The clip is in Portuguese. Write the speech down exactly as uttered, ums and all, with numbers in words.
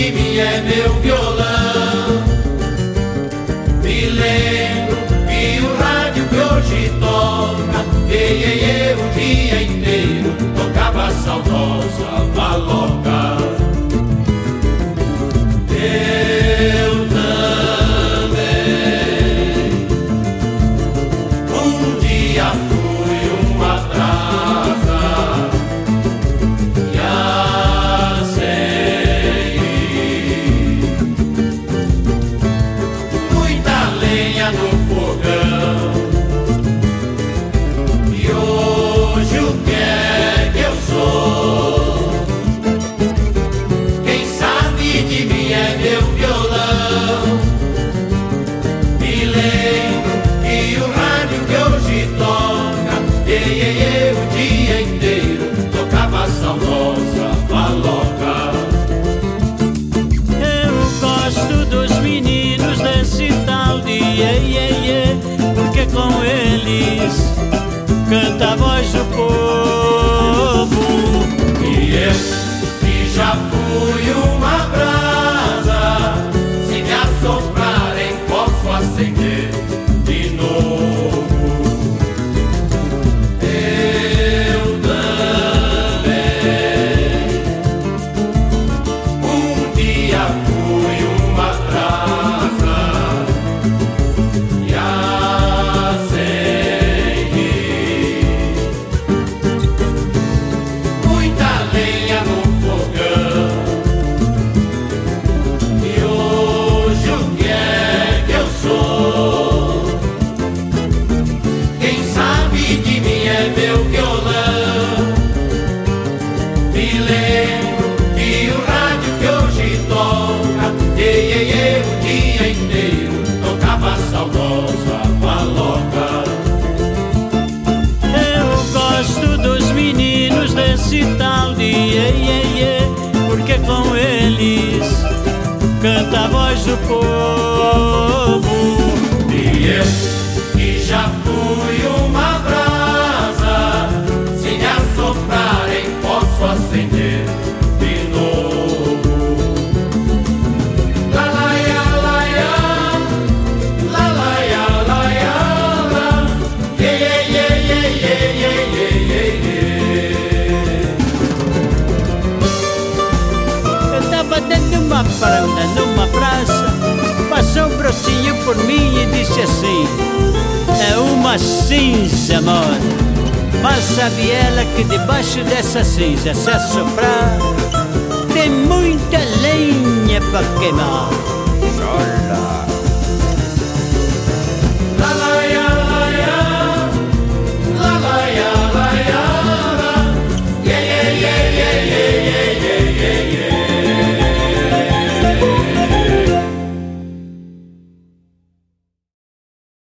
de mim é meu violão. Me lembro que o rádio que hoje toca, ei, ei, ei, o dia inteiro tocava saudosa maloca. Eu também um dia fui uma brasa e acendei muita lenha no fogão. E hoje o que é que eu sou? Quem sabe de mim é meu violão. Me lembro que o rádio que hoje toca, ei, ei, ei, o dia inteiro tocava saudosa maloca. Eu gosto dos meninos desse tal de iê, iê, iê, porque com eles canta a voz do povo. E eu que já fui uma brasa, se me assoprarem posso acender de novo. Eu também um dia fui uma brasa e acendi muita lenha no fogão. E hoje o que é que eu sou? Quem sabe de mim é meu violão. Me lembro que o rádio que hoje toca, ei, ei, ei, o dia inteiro tocava saudosa maloca. Eu gosto dos meninos desse tal de iê, iê, iê, porque com eles canta a voz do povo. E eu que já fui uma brasa, se me assoprarem posso acender de novo. La la ya, la ya, la la ya, la ya, la. Ye, ye, ye, ye, ye, ye, ye, ye, ye. Eu tava dentro de uma varanda, numa praça, passou um brotinho por mim e disse assim: é uma cinza, amor, mas sabe ela que debaixo dessa cinza, se assoprar, tem muita lenha pra queimar.